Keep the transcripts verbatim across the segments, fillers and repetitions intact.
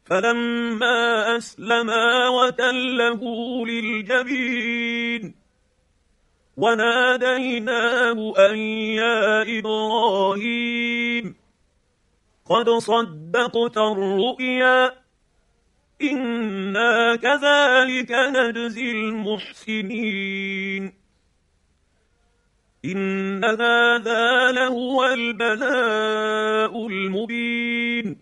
فلما أسلما وتله للجبين وناديناه أن يا إبراهيم قد صدقت الرؤيا إنا كذلك نجزي المحسنين إن هذا لهو البلاء المبين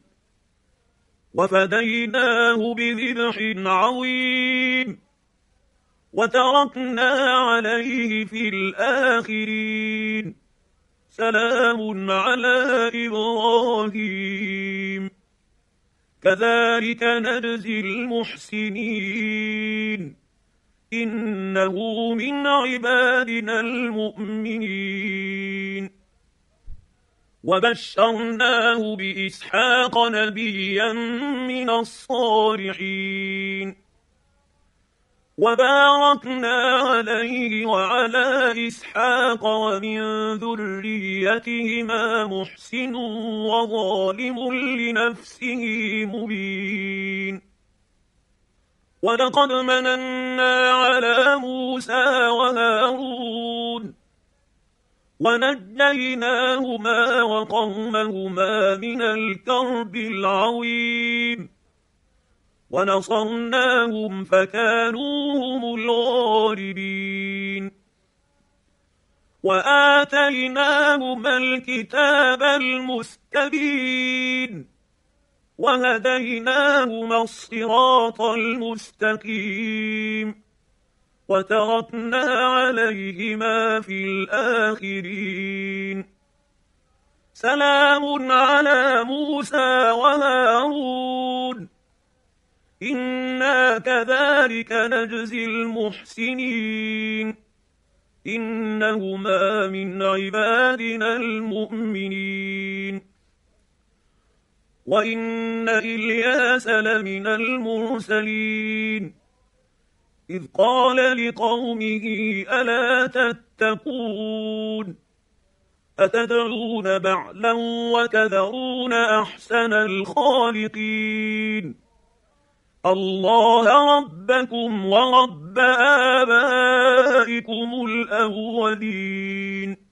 وفديناه بذبح عظيم وتركنا عليه في الآخرين سلام على إبراهيم كذلك نجزي المحسنين إنه من عبادنا المؤمنين وبشرناه بإسحاق نبيا من الصالحين وباركنا عليه وعلى إسحاق ومن ذريتهما محسن وظالم لنفسه مبين ولقد مننا على موسى وهارون ونجيناهما وقومهما من الكرب العظيم ونصرناهم فكانوا هم الغالبين وآتيناهما الكتاب المستبين وهديناهما الصراط المستقيم وتركنا عليهما في الآخرين سلام على موسى وهارون إنا كذلك نجزي المحسنين إنهما من عبادنا المؤمنين وإن إلياس لمن المرسلين إذ قال لقومه ألا تتقون أتدعون بعلا وتذرون أحسن الخالقين الله ربكم ورب آبائكم الأولين